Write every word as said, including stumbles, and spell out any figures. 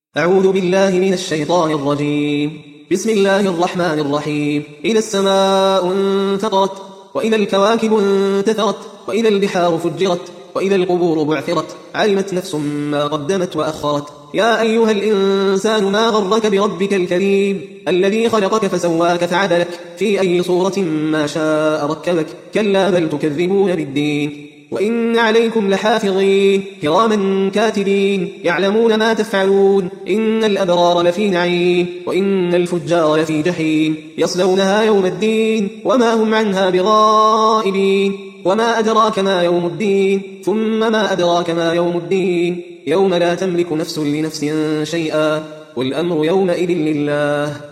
أعوذ بالله من الشيطان الرجيم. بسم الله الرحمن الرحيم. إذا السماء انفطرت، وإذا الكواكب انتثرت، وإذا البحار فجرت، وإذا القبور بعثرت، علمت نفس ما قدمت وأخرت. يا أيها الإنسان ما غرك بربك الكريم الذي خلقك فسواك فعدلك في أي صورة ما شاء ركبك. كلا بل تكذبون بالدين، وإن عليكم لحافظين كراما كاتبين يعلمون ما تفعلون. إن الأبرار لفي نعيم، وإن الفجار لفي جحيم، يصلونها يوم الدين وما هم عنها بغائبين. وما أدراك ما يوم الدين، ثم ما أدراك ما يوم الدين، يوم لا تملك نفس لنفس شيئا، والأمر يومئذ لله.